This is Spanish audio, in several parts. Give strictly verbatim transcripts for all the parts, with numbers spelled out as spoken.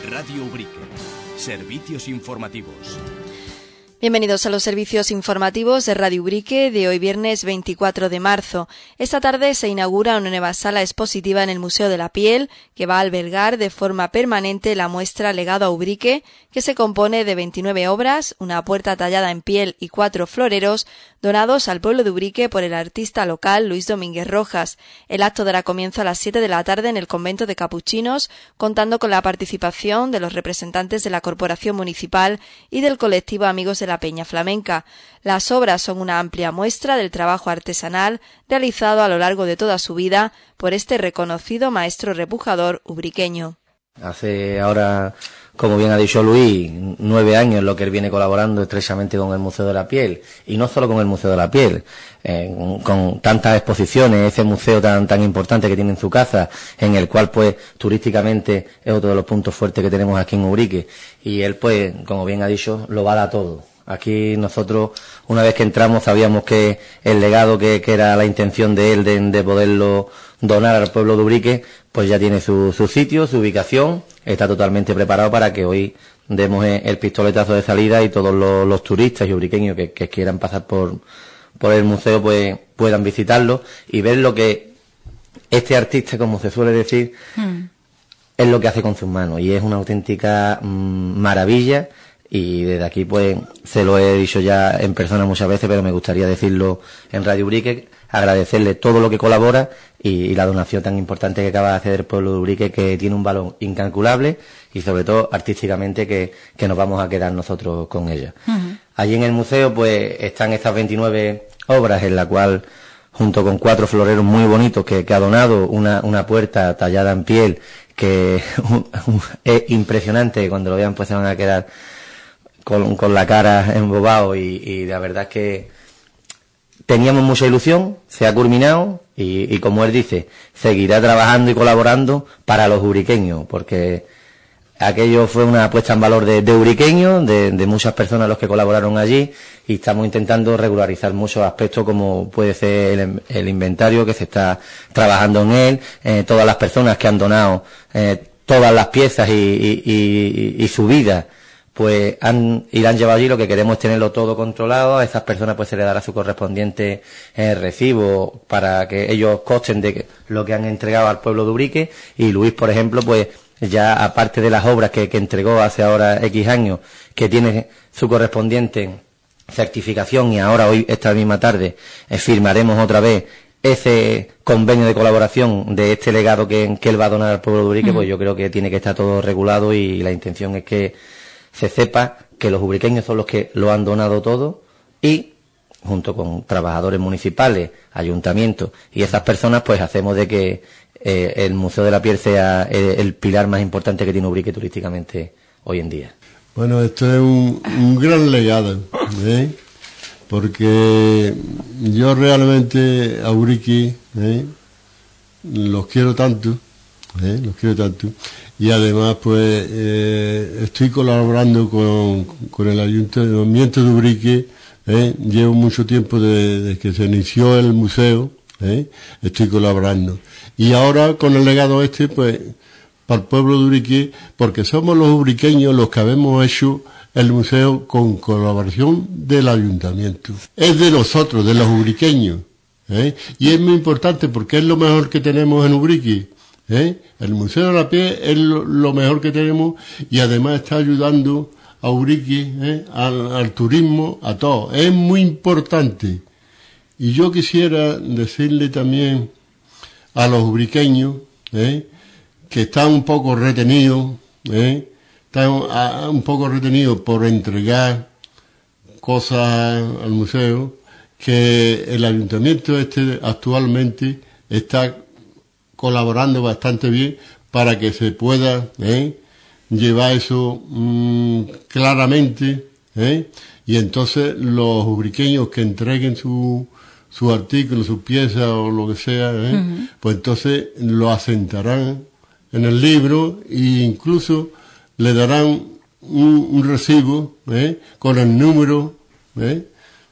Radio Ubrique. Servicios informativos. Bienvenidos a los servicios informativos de Radio Ubrique de hoy viernes veinticuatro de marzo. Esta tarde se inaugura una nueva sala expositiva en el Museo de la Piel que va a albergar de forma permanente la muestra Legado a Ubrique, que se compone de veintinueve obras, una puerta tallada en piel y cuatro floreros donados al pueblo de Ubrique por el artista local Luis Domínguez Rojas. El acto dará comienzo a las siete de la tarde en el convento de Capuchinos, contando con la participación de los representantes de la Corporación Municipal y del colectivo Amigos de la Peña Flamenca. Las obras son una amplia muestra del trabajo artesanal realizado a lo largo de toda su vida por este reconocido maestro repujador ubriqueño. Hace ahora, como bien ha dicho Luis, nueve años lo que él viene colaborando estrechamente con el Museo de la Piel, y no solo con el Museo de la Piel, eh, con tantas exposiciones, ese museo tan tan importante que tiene en su casa, en el cual pues turísticamente es otro de los puntos fuertes que tenemos aquí en Ubrique, y él pues, como bien ha dicho, lo va a dar todo. Aquí nosotros, una vez que entramos, sabíamos que el legado que, que era la intención de él de, de poderlo donar al pueblo de Ubrique, pues ya tiene su, su sitio, su ubicación, está totalmente preparado para que hoy demos el pistoletazo de salida y todos los, los turistas y ubriqueños que, que quieran pasar por, por el museo pues puedan visitarlo y ver lo que este artista, como se suele decir, mm. es lo que hace con sus manos, y es una auténtica mmm, maravilla. Y desde aquí pues se lo he dicho ya en persona muchas veces, pero me gustaría decirlo en Radio Ubrique, agradecerle todo lo que colabora y, y la donación tan importante que acaba de hacer el pueblo de Ubrique, que tiene un valor incalculable y sobre todo artísticamente que, que nos vamos a quedar nosotros con ella. Uh-huh. Allí en el museo pues están estas veintinueve obras, en la cual junto con cuatro floreros muy bonitos que, que ha donado, una, una puerta tallada en piel que es impresionante, cuando lo vean pues se van a quedar Con, con la cara embobado y, y la verdad es que teníamos mucha ilusión, se ha culminado y, y como él dice, seguirá trabajando y colaborando para los ubriqueños, porque aquello fue una puesta en valor de, de ubriqueños, de, de muchas personas los que colaboraron allí, y estamos intentando regularizar muchos aspectos como puede ser el, el inventario que se está trabajando en él, eh, todas las personas que han donado eh, todas las piezas y, y, y, y su vida pues han, irán llevado allí. Lo que queremos es tenerlo todo controlado. A esas personas pues se les dará su correspondiente eh, recibo para que ellos costen de lo que han entregado al pueblo de Ubrique. Y Luis, por ejemplo, pues ya aparte de las obras que, que entregó hace ahora X años, que tiene su correspondiente certificación, y ahora hoy, esta misma tarde, eh, firmaremos otra vez ese convenio de colaboración de este legado que, que él va a donar al pueblo de Ubrique. Uh-huh. Pues yo creo que tiene que estar todo regulado, y la intención es que se sepa que los ubriqueños son los que lo han donado todo, y junto con trabajadores municipales, ayuntamientos y esas personas pues hacemos de que eh, el Museo de la Piel sea el, el pilar más importante que tiene Ubrique turísticamente hoy en día. Bueno, esto es un, un gran legado, ¿eh? Porque yo realmente a Ubrique ¿eh? los quiero tanto, ¿eh? los quiero tanto. Y además, pues, eh, estoy colaborando con, con el Ayuntamiento de Ubrique, ¿eh? Llevo mucho tiempo desde de que se inició el museo, ¿eh? Estoy colaborando. Y ahora, con el legado este, pues, para el pueblo de Ubrique, porque somos los ubriqueños los que habemos hecho el museo con colaboración del Ayuntamiento. Es de nosotros, de los ubriqueños, ¿eh? Y es muy importante porque es lo mejor que tenemos en Ubrique. ¿Eh? El Museo de la Piel es lo, lo mejor que tenemos, y además está ayudando a Ubrique, ¿eh? al, al turismo, a todo. Es muy importante. Y yo quisiera decirle también a los ubriqueños ¿eh? que están un poco retenidos, ¿eh? están a, un poco retenidos por entregar cosas al museo, que el ayuntamiento este actualmente está colaborando bastante bien para que se pueda ¿eh? llevar eso mmm, claramente, ¿eh? y entonces los ubriqueños que entreguen su su artículo, su pieza o lo que sea, ¿eh? Uh-huh. pues entonces lo asentarán en el libro, e incluso le darán un, un recibo ¿eh? con el número ¿eh?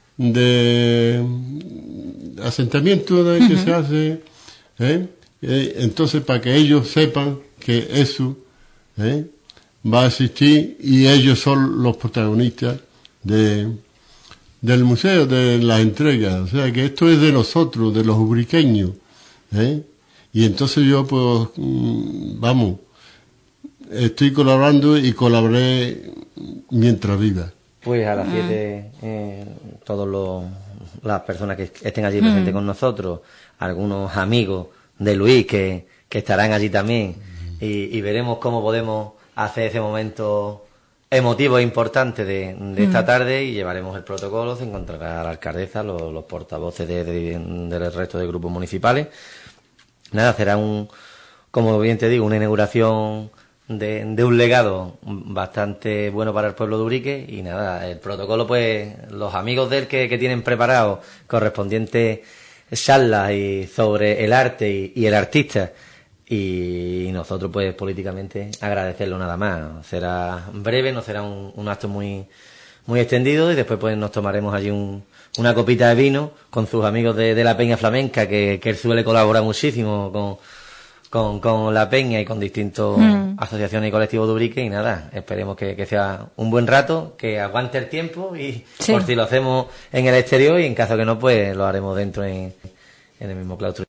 de asentamiento de que uh-huh. se hace, ¿eh? Eh, entonces para que ellos sepan que eso ¿eh? va a existir y ellos son los protagonistas de, del museo, de las entregas. O sea que esto es de nosotros, de los ubriqueños, ¿eh? Y entonces yo pues, vamos, estoy colaborando y colaboré mientras viva. Pues a las siete eh, todos los las personas que estén allí presentes mm. con nosotros, algunos amigos de Luis que, que estarán allí también, y, y veremos cómo podemos hacer ese momento emotivo e importante de, de esta mm. tarde, y llevaremos el protocolo, se encontrará la alcaldesa, los, los portavoces de, de, del resto de grupos municipales. Nada, será un, como bien te digo, una inauguración de, de un legado bastante bueno para el pueblo de Ubrique, y nada, el protocolo, pues los amigos de él que, que tienen preparado correspondientes charlas y sobre el arte y, y el artista, y nosotros pues políticamente agradecerlo nada más. Será breve, no será un, un acto muy muy extendido, y después pues nos tomaremos allí un, una copita de vino con sus amigos de, de la Peña Flamenca, que, que él suele colaborar muchísimo con Con, con la Peña y con distintas mm. asociaciones y colectivos de Ubrique, y nada, esperemos que, que sea un buen rato, que aguante el tiempo, y sí. por si lo hacemos en el exterior, y en caso que no, pues lo haremos dentro en, en el mismo claustro.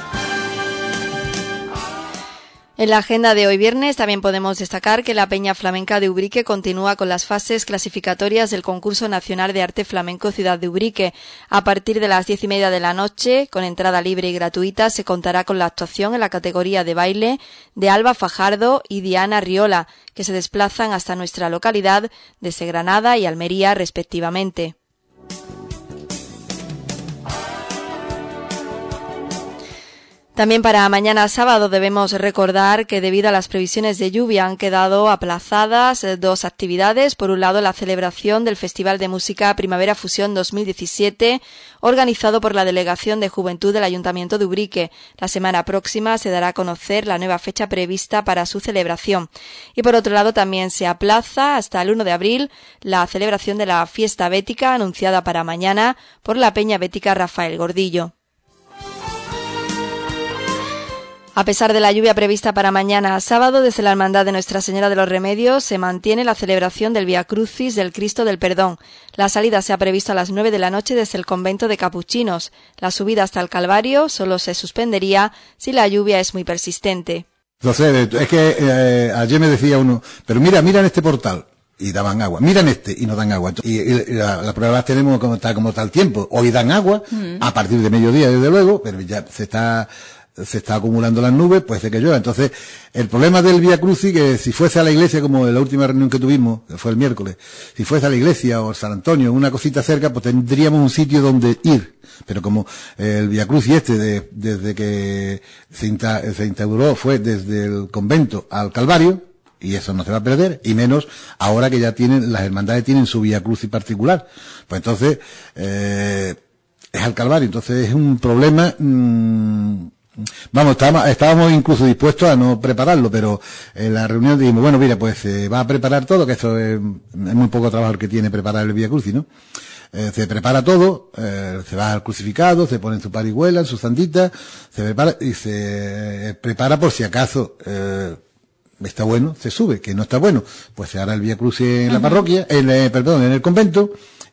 En la agenda de hoy viernes también podemos destacar que la Peña Flamenca de Ubrique continúa con las fases clasificatorias del Concurso Nacional de Arte Flamenco Ciudad de Ubrique. A partir de las diez y media de la noche, con entrada libre y gratuita, se contará con la actuación en la categoría de baile de Alba Fajardo y Diana Riola, que se desplazan hasta nuestra localidad desde Granada y Almería respectivamente. También para mañana sábado debemos recordar que debido a las previsiones de lluvia han quedado aplazadas dos actividades. Por un lado, la celebración del Festival de Música Primavera Fusión dos mil diecisiete, organizado por la Delegación de Juventud del Ayuntamiento de Ubrique. La semana próxima se dará a conocer la nueva fecha prevista para su celebración. Y por otro lado, también se aplaza hasta el uno de abril la celebración de la Fiesta Bética, anunciada para mañana por la Peña Bética Rafael Gordillo. A pesar de la lluvia prevista para mañana sábado, desde la Hermandad de Nuestra Señora de los Remedios se mantiene la celebración del Vía Crucis del Cristo del Perdón. La salida se ha previsto a las nueve de la noche desde el convento de Capuchinos. La subida hasta el Calvario solo se suspendería si la lluvia es muy persistente. Entonces, es que eh, ayer me decía uno, pero mira, mira en este portal. Y daban agua. Miran este y no dan agua. Y, y, y la, la prueba las tenemos como está, como está el tiempo. Hoy dan agua, mm. a partir de mediodía, desde luego, pero ya se está... se está acumulando las nubes, puede ser que llueva. Entonces, el problema del Vía Crucis, que si fuese a la iglesia, como en la última reunión que tuvimos, que fue el miércoles, si fuese a la iglesia o San Antonio, una cosita cerca, pues tendríamos un sitio donde ir. Pero como el Vía Crucis este, de, desde que se, inta, se instauró, fue desde el convento al Calvario, y eso no se va a perder, y menos ahora que ya tienen, las hermandades tienen su Vía Crucis particular. Pues entonces, eh, es al Calvario. Entonces es un problema, mmm, Vamos, estábamos, estábamos incluso dispuestos a no prepararlo, pero en la reunión dijimos, bueno, mira, pues se eh, va a preparar todo, que eso es, es muy poco trabajo el que tiene preparar el Vía Crucis, ¿no? Eh, se prepara todo, eh, se va al crucificado, se pone en su parihuela, en su sandita, se prepara y se eh, prepara por si acaso eh, está bueno, se sube, que no está bueno, pues se hará el Vía Crucis en uh-huh. la parroquia, en, eh, perdón, en el convento.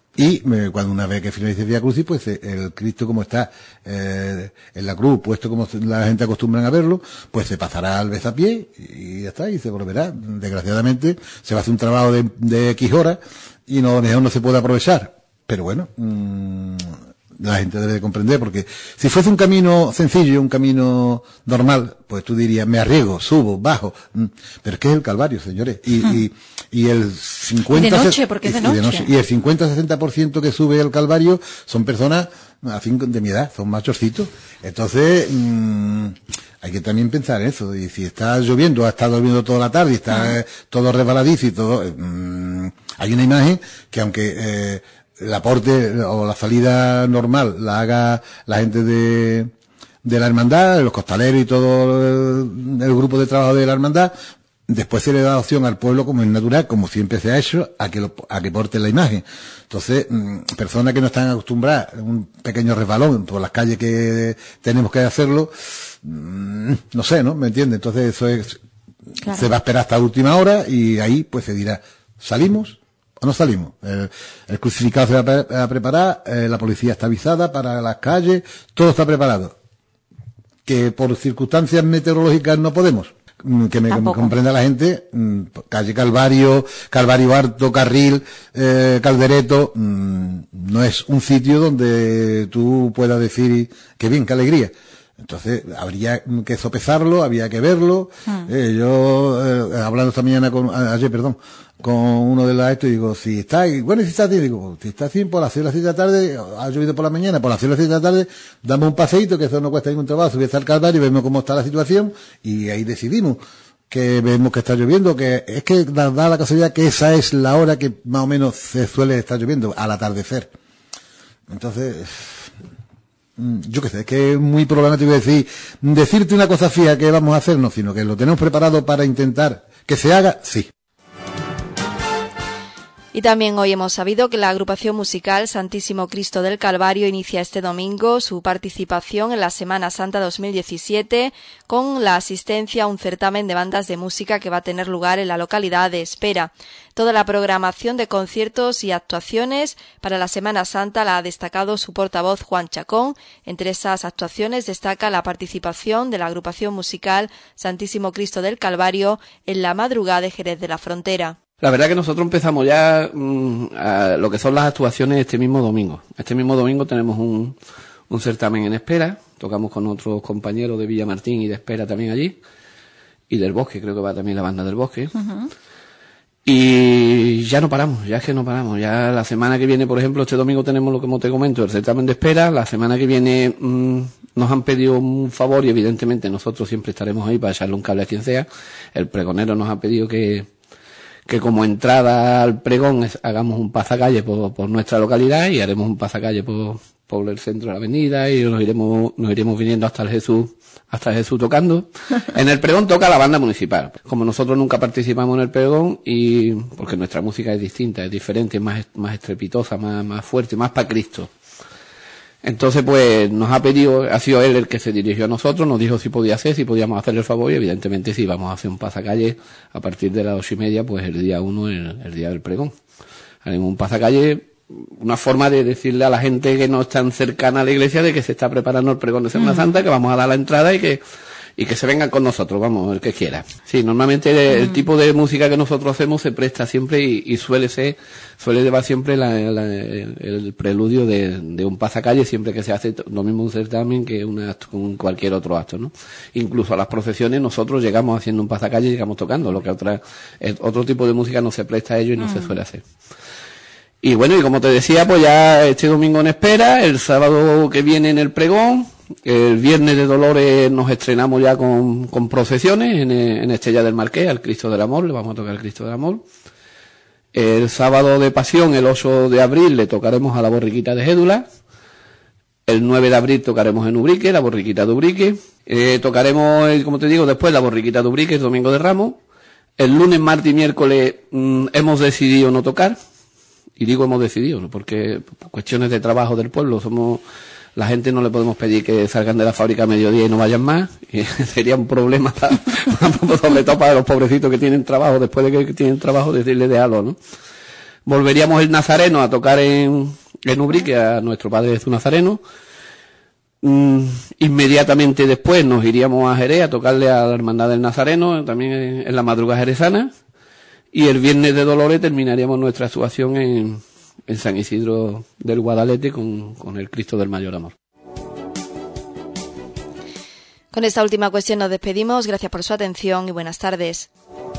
Y eh, cuando una vez que finalice el Vía Crucis, pues eh, el Cristo como está eh, en la cruz, puesto como la gente acostumbran a verlo, pues se pasará al bezapié y ya está, y se volverá. Desgraciadamente se va a hacer un trabajo de, de X horas y no, mejor no se puede aprovechar. Pero bueno, mmm, la gente debe de comprender, porque si fuese un camino sencillo, un camino normal, pues tú dirías, me arriesgo, subo, bajo, pero es que es el Calvario, señores, y, hmm. y, y el cincuenta... Y de noche, porque es de noche. Y, de noche, y el cincuenta a sesenta por ciento que sube al Calvario son personas, a fin de mi edad, son machorcitos. Entonces, mmm, hay que también pensar en eso, y si está lloviendo, ha estado lloviendo toda la tarde, y está eh, todo resbaladizo y todo, mmm, hay una imagen que aunque, eh, el aporte o la salida normal la haga la gente de, de la hermandad, los costaleros y todo el, el grupo de trabajo de la hermandad, después se le da opción al pueblo, como es natural, como siempre se ha hecho, a que lo, a que porte la imagen. Entonces, mmm, personas que no están acostumbradas a un pequeño resbalón por las calles que tenemos que hacerlo, mmm, no sé, ¿no? ¿Me entiendes? Entonces eso es Claro. Se va a esperar hasta la última hora y ahí pues se dirá, ¿salimos o no salimos? El, el crucificado se va a, pre a preparar, eh, la policía está avisada para las calles, todo está preparado. Que por circunstancias meteorológicas no podemos. Que me Tampoco. comprenda la gente, calle Calvario, Calvario Harto, Carril, eh, Caldereto, mmm, no es un sitio donde tú puedas decir qué bien, qué alegría. Entonces habría que sopesarlo, había que verlo. Hmm. Eh, yo, eh, hablando esta mañana con, ayer, perdón, con uno de los estos, digo, si está, bueno, si está así, digo, si está así, por las seis de la tarde, ha llovido por la mañana, por las seis de la tarde, damos un paseíto, que eso no cuesta ningún trabajo, subir hasta el Calvario, vemos cómo está la situación, y ahí decidimos que vemos que está lloviendo, que es que da, da la casualidad que esa es la hora que más o menos se suele estar lloviendo, al atardecer. Entonces, yo qué sé, es que es muy problemático decir, decirte una cosa fija que vamos a hacer, no, sino que lo tenemos preparado para intentar que se haga, sí. Y también hoy hemos sabido que la agrupación musical Santísimo Cristo del Calvario inicia este domingo su participación en la Semana Santa dos mil diecisiete con la asistencia a un certamen de bandas de música que va a tener lugar en la localidad de Espera. Toda la programación de conciertos y actuaciones para la Semana Santa la ha destacado su portavoz Juan Chacón. Entre esas actuaciones destaca la participación de la agrupación musical Santísimo Cristo del Calvario en la madrugada de Jerez de la Frontera. La verdad que nosotros empezamos ya mmm, a lo que son las actuaciones este mismo domingo. Este mismo domingo tenemos un, un certamen en Espera, tocamos con otros compañeros de Villamartín y de Espera también allí, y del Bosque, creo que va también la banda del Bosque. Uh-huh. Y ya no paramos, ya es que no paramos. Ya la semana que viene, por ejemplo, este domingo tenemos lo que como te comento, el certamen de Espera. La semana que viene mmm, nos han pedido un favor y evidentemente nosotros siempre estaremos ahí para echarle un cable a quien sea. El pregonero nos ha pedido que... que como entrada al pregón es, hagamos un pasacalle por, por nuestra localidad y haremos un pasacalle por, por el centro de la avenida y nos iremos, nos iremos viniendo hasta el Jesús, hasta el Jesús tocando. En el pregón toca la banda municipal. Como nosotros nunca participamos en el pregón y, porque nuestra música es distinta, es diferente, es más, más estrepitosa, más, más fuerte, más para Cristo. Entonces, pues, nos ha pedido, ha sido él el que se dirigió a nosotros, nos dijo si podía hacer, si podíamos hacerle el favor, y evidentemente sí, vamos a hacer un pasacalle a partir de las ocho y media, pues el día uno, el, el día del pregón. Haremos un pasacalle, una forma de decirle a la gente que no es tan cercana a la iglesia de que se está preparando el pregón de Semana mm. Santa, que vamos a dar la entrada y que, y que se vengan con nosotros, vamos, el que quiera. Sí, normalmente el, mm. el tipo de música que nosotros hacemos se presta siempre y, y suele ser, suele llevar siempre la, la, el, el preludio de, de un pasacalle siempre que se hace lo mismo un certamen que un acto, con cualquier otro acto, ¿no? Incluso a las procesiones nosotros llegamos haciendo un pasacalle y llegamos tocando, lo que otra, el, otro tipo de música no se presta a ello y no mm. se suele hacer. Y bueno, y como te decía, pues ya este domingo en Espera, el sábado que viene en el pregón, el viernes de Dolores nos estrenamos ya con, con procesiones en, en Estella del Marqués, al Cristo del Amor, le vamos a tocar al Cristo del Amor. El sábado de Pasión, el ocho de abril, le tocaremos a la Borriquita de Gédula. El nueve de abril tocaremos en Ubrique, la Borriquita de Ubrique. Eh, tocaremos, como te digo, después la Borriquita de Ubrique, el Domingo de Ramos. El lunes, martes y miércoles mmm, hemos decidido no tocar. Y digo hemos decidido, ¿no? Porque por cuestiones de trabajo del pueblo somos... La gente no le podemos pedir que salgan de la fábrica a mediodía y no vayan más. Y sería un problema, para, sobre todo para los pobrecitos que tienen trabajo, después de que tienen trabajo, decirles de algo, ¿no? Volveríamos el Nazareno a tocar en, en Ubrique, a nuestro Padre Jesús Nazareno. Mm, inmediatamente después nos iríamos a Jerez a tocarle a la Hermandad del Nazareno, también en, en la madrugada jerezana. Y el viernes de Dolores terminaríamos nuestra actuación en... en San Isidro del Guadalete con, con el Cristo del Mayor Amor. Con esta última cuestión nos despedimos. Gracias por su atención y buenas tardes.